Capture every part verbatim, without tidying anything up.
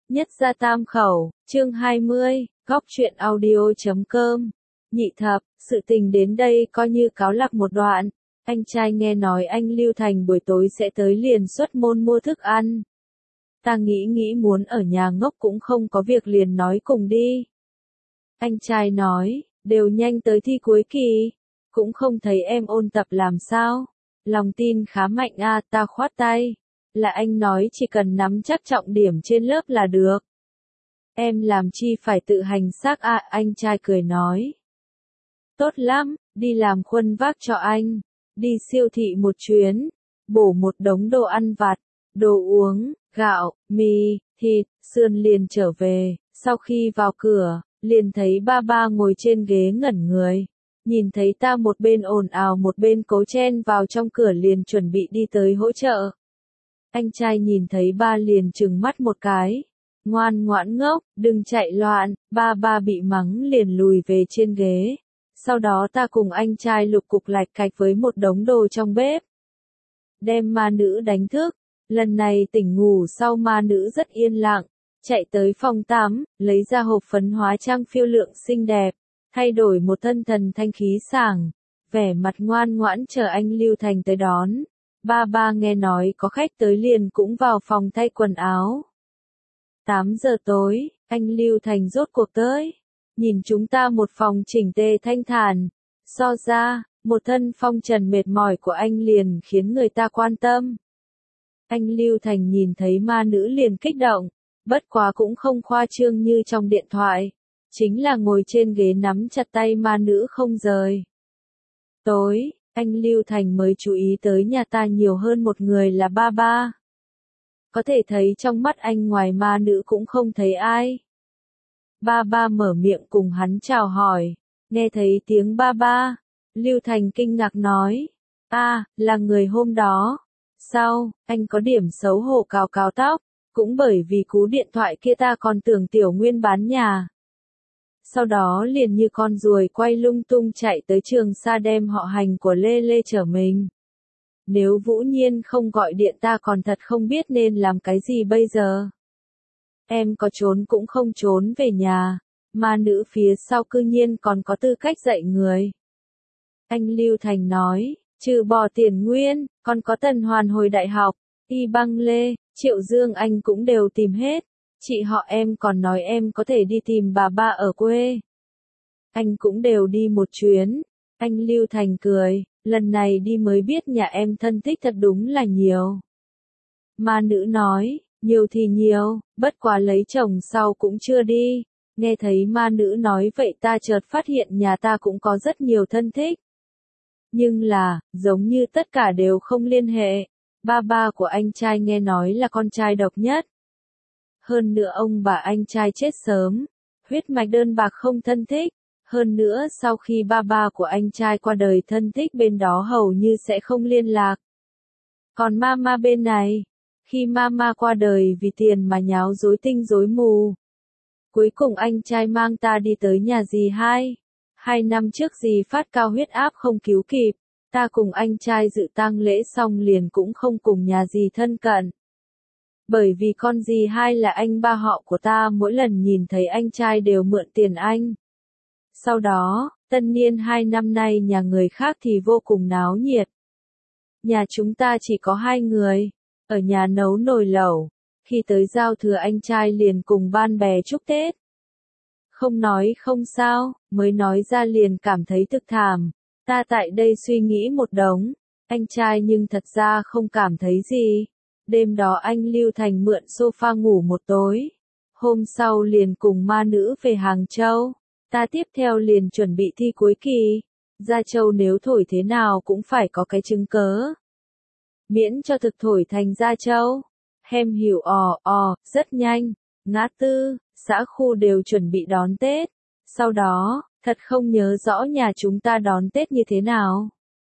Nhất gia tam khẩu, chương hai mươi, góc truyện audio chấm com. Nhị thập, sự tình đến đây coi như cáo lạc một đoạn. Anh trai nghe nói anh Lưu Thành buổi tối sẽ tới liền xuất môn mua thức ăn. Ta nghĩ nghĩ muốn ở nhà ngốc cũng không có việc liền nói cùng đi. Anh trai nói, đều nhanh tới thi cuối kỳ, cũng không thấy em ôn tập làm sao. Lòng tin khá mạnh a, ta khoát tay. Là anh nói chỉ cần nắm chắc trọng điểm trên lớp là được. Em làm chi phải tự hành xác a, anh trai cười nói. Tốt lắm, đi làm khuân vác cho anh. Đi siêu thị một chuyến, bổ một đống đồ ăn vặt, đồ uống, gạo, mì, thịt, sườn liền trở về. Sau khi vào cửa, liền thấy ba ba ngồi trên ghế ngẩn người. Nhìn thấy ta một bên ồn ào một bên cố chen vào trong cửa liền chuẩn bị đi tới hỗ trợ. Anh trai nhìn thấy ba liền trừng mắt một cái. Ngoan ngoãn ngốc, đừng chạy loạn, ba ba bị mắng liền lùi về trên ghế. Sau đó ta cùng anh trai lục cục lạch cạch với một đống đồ trong bếp. Đem ma nữ đánh thức. Lần này tỉnh ngủ sau ma nữ rất yên lặng. Chạy tới phòng tắm, lấy ra hộp phấn hóa trang phiêu lượng xinh đẹp. Thay đổi một thân thần thanh khí sảng. Vẻ mặt ngoan ngoãn chờ anh Lưu Thành tới đón. Ba ba nghe nói có khách tới liền cũng vào phòng thay quần áo. tám giờ tối, anh Lưu Thành rốt cuộc tới. Nhìn chúng ta một phòng chỉnh tề thanh thản. So ra, một thân phong trần mệt mỏi của anh liền khiến người ta quan tâm. Anh Lưu Thành nhìn thấy ma nữ liền kích động. Bất quá cũng không khoa trương như trong điện thoại. Chính là ngồi trên ghế nắm chặt tay ma nữ không rời. Tối, anh Lưu Thành mới chú ý tới nhà ta nhiều hơn một người là ba ba. Có thể thấy trong mắt anh ngoài ma nữ cũng không thấy ai. Ba ba mở miệng cùng hắn chào hỏi. Nghe thấy tiếng ba ba. Lưu Thành kinh ngạc nói. À, là người hôm đó. Sao, anh có điểm xấu hổ cào cào tóc. Cũng bởi vì cú điện thoại kia ta còn tưởng Tiểu Nguyên bán nhà. Sau đó liền như con ruồi quay lung tung chạy tới Trường Sa đem họ Hành của Lê Lê chở mình. Nếu Vũ Nhiên không gọi điện ta còn thật không biết nên làm cái gì bây giờ. Em có trốn cũng không trốn về nhà, ma nữ phía sau cư nhiên còn có tư cách dạy người. Anh Lưu Thành nói, trừ bỏ Tiền Nguyên, còn có Tần Hoàn hồi đại học, Y Băng Lê, Triệu Dương anh cũng đều tìm hết. Chị họ em còn nói em có thể đi tìm bà ba ở quê. Anh cũng đều đi một chuyến. Anh Lưu Thành cười, lần này đi mới biết nhà em thân thích thật đúng là nhiều. Ma nữ nói, nhiều thì nhiều, bất quá lấy chồng sau cũng chưa đi. Nghe thấy ma nữ nói vậy ta chợt phát hiện nhà ta cũng có rất nhiều thân thích. Nhưng là, giống như tất cả đều không liên hệ. Ba ba của anh trai nghe nói là con trai độc nhất. Hơn nữa ông bà anh trai chết sớm, huyết mạch đơn bạc không thân thích. Hơn nữa sau khi ba ba của anh trai qua đời thân thích bên đó hầu như sẽ không liên lạc. Còn mama bên này, khi mama qua đời vì tiền mà nháo rối tinh rối mù. Cuối cùng anh trai mang ta đi tới nhà dì hai. Hai năm trước dì phát cao huyết áp không cứu kịp. Ta cùng anh trai dự tang lễ xong liền cũng không cùng nhà dì thân cận. Bởi vì con dì hai là anh ba họ của ta mỗi lần nhìn thấy anh trai đều mượn tiền anh. Sau đó, tân niên hai năm nay nhà người khác thì vô cùng náo nhiệt. Nhà chúng ta chỉ có hai người, ở nhà nấu nồi lẩu, khi tới giao thừa anh trai liền cùng ban bè chúc Tết. Không nói không sao, mới nói ra liền cảm thấy thực thảm. Ta tại đây suy nghĩ một đống, anh trai nhưng thật ra không cảm thấy gì. Đêm đó anh Lưu Thành mượn sofa ngủ một tối. Hôm sau liền cùng ma nữ về Hàng Châu. Ta tiếp theo liền chuẩn bị thi cuối kỳ. Gia Châu nếu thổi thế nào cũng phải có cái chứng cớ. Miễn cho thực thổi thành Gia Châu. Hem hiểu ò ò, rất nhanh. Ngã tư, xã khu đều chuẩn bị đón Tết. Sau đó, thật không nhớ rõ nhà chúng ta đón Tết như thế nào.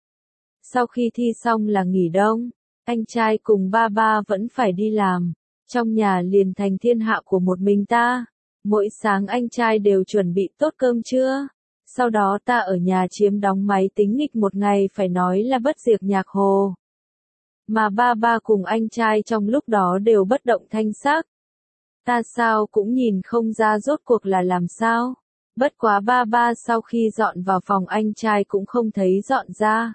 Sau khi thi xong là nghỉ đông. Anh trai cùng ba ba vẫn phải đi làm. Trong nhà liền thành thiên hạ của một mình ta. Mỗi sáng anh trai đều chuẩn bị tốt cơm trưa. Sau đó ta ở nhà chiếm đóng máy tính nghịch một ngày phải nói là bất diệt nhạc hồ. Mà ba ba cùng anh trai trong lúc đó đều bất động thanh sắc. Ta sao cũng nhìn không ra rốt cuộc là làm sao. Bất quá ba ba sau khi dọn vào phòng anh trai cũng không thấy dọn ra.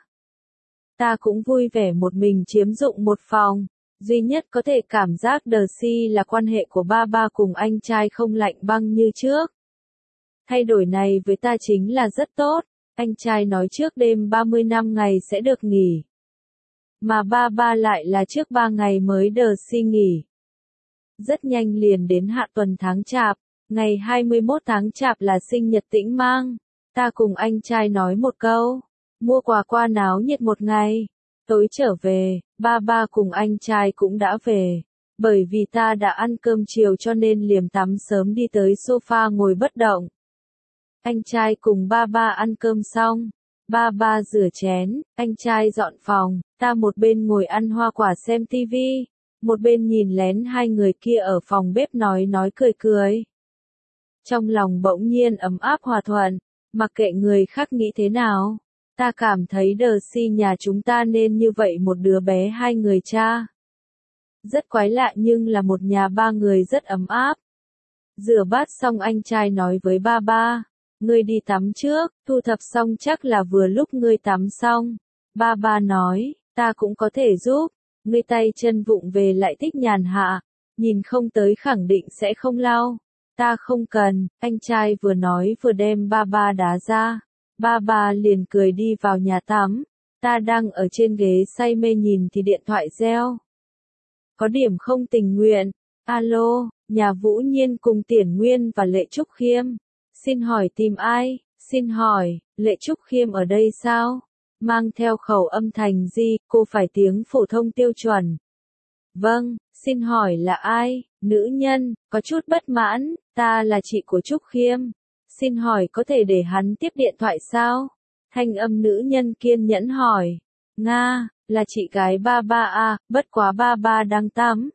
Ta cũng vui vẻ một mình chiếm dụng một phòng. Duy nhất có thể cảm giác đờ si là quan hệ của ba ba cùng anh trai không lạnh băng như trước. Thay đổi này với ta chính là rất tốt. Anh trai nói trước đêm ba mươi năm ngày sẽ được nghỉ. Mà ba ba lại là trước ba ngày mới đờ si nghỉ. Rất nhanh liền đến hạ tuần tháng Chạp. Ngày hai mươi mốt tháng Chạp là sinh nhật Tĩnh Mang. Ta cùng anh trai nói một câu. Mua quà qua náo nhiệt một ngày. Tối trở về, ba ba cùng anh trai cũng đã về. Bởi vì ta đã ăn cơm chiều cho nên liềm tắm sớm đi tới sofa ngồi bất động. Anh trai cùng ba ba ăn cơm xong. Ba ba rửa chén, anh trai dọn phòng, ta một bên ngồi ăn hoa quả xem tivi, một bên nhìn lén hai người kia ở phòng bếp nói nói cười cười. Trong lòng bỗng nhiên ấm áp hòa thuận, mặc kệ người khác nghĩ thế nào. Ta cảm thấy đờ si nhà chúng ta nên như vậy một đứa bé hai người cha. Rất quái lạ nhưng là một nhà ba người rất ấm áp. Rửa bát xong anh trai nói với ba ba. Ngươi đi tắm trước, thu thập xong chắc là vừa lúc ngươi tắm xong. Ba ba nói, ta cũng có thể giúp. Ngươi tay chân vụng về lại thích nhàn hạ. Nhìn không tới khẳng định sẽ không lau. Ta không cần, anh trai vừa nói vừa đem ba ba đá ra. Ba ba liền cười đi vào nhà tắm. Ta đang ở trên ghế say mê nhìn thì điện thoại reo. Có điểm không tình nguyện. Alo, nhà Vũ Nhiên cùng Tiển Nguyên và Lệ Trúc Khiêm. Xin hỏi tìm ai? Xin hỏi, Lệ Trúc Khiêm ở đây sao? Mang theo khẩu âm thành gì, cô phải tiếng phổ thông tiêu chuẩn. Vâng, xin hỏi là ai? Nữ nhân, có chút bất mãn, ta là chị của Trúc Khiêm. Xin hỏi có thể để hắn tiếp điện thoại sao? Thanh âm nữ nhân kiên nhẫn hỏi. Nga, là chị gái ba ba à, bất quá ba ba đang tắm.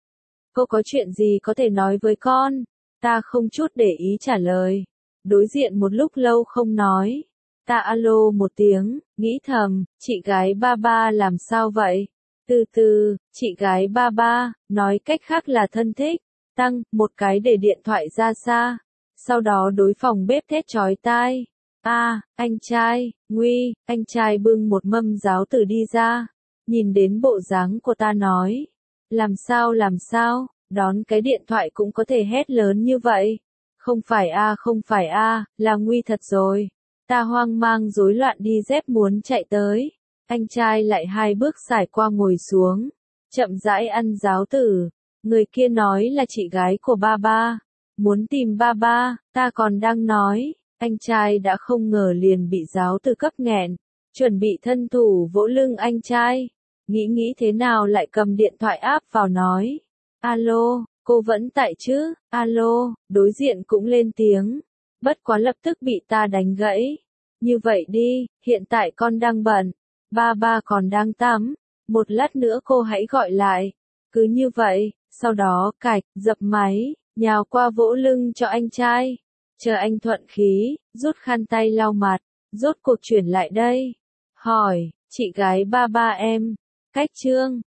Cô có chuyện gì có thể nói với con? Ta không chút để ý trả lời. Đối diện một lúc lâu không nói. Ta alo một tiếng, nghĩ thầm, chị gái ba ba làm sao vậy? Từ từ, chị gái ba ba, nói cách khác là thân thích. Tăng, một cái để điện thoại ra xa. Sau đó đối phòng bếp thét chói tai. A, à, anh trai, nguy, anh trai bưng một mâm giáo tử đi ra. Nhìn đến bộ dáng của ta nói. Làm sao làm sao, đón cái điện thoại cũng có thể hét lớn như vậy. Không phải a à, không phải a à, là nguy thật rồi. Ta hoang mang rối loạn đi dép muốn chạy tới. Anh trai lại hai bước xài qua ngồi xuống. Chậm rãi ăn giáo tử. Người kia nói là chị gái của ba ba. Muốn tìm ba ba, ta còn đang nói. Anh trai đã không ngờ liền bị giáo tử cấp nghẹn. Chuẩn bị thân thủ vỗ lưng anh trai. Nghĩ nghĩ thế nào lại cầm điện thoại áp vào nói. Alo, cô vẫn tại chứ? Alo, đối diện cũng lên tiếng. Bất quá lập tức bị ta đánh gãy. Như vậy đi, hiện tại con đang bận. Ba ba còn đang tắm. Một lát nữa cô hãy gọi lại. Cứ như vậy, sau đó cạch, dập máy, nhào qua vỗ lưng cho anh trai. Chờ anh thuận khí, rút khăn tay lau mặt, rốt cuộc chuyển lại đây. Hỏi, chị gái ba ba em, cách trương,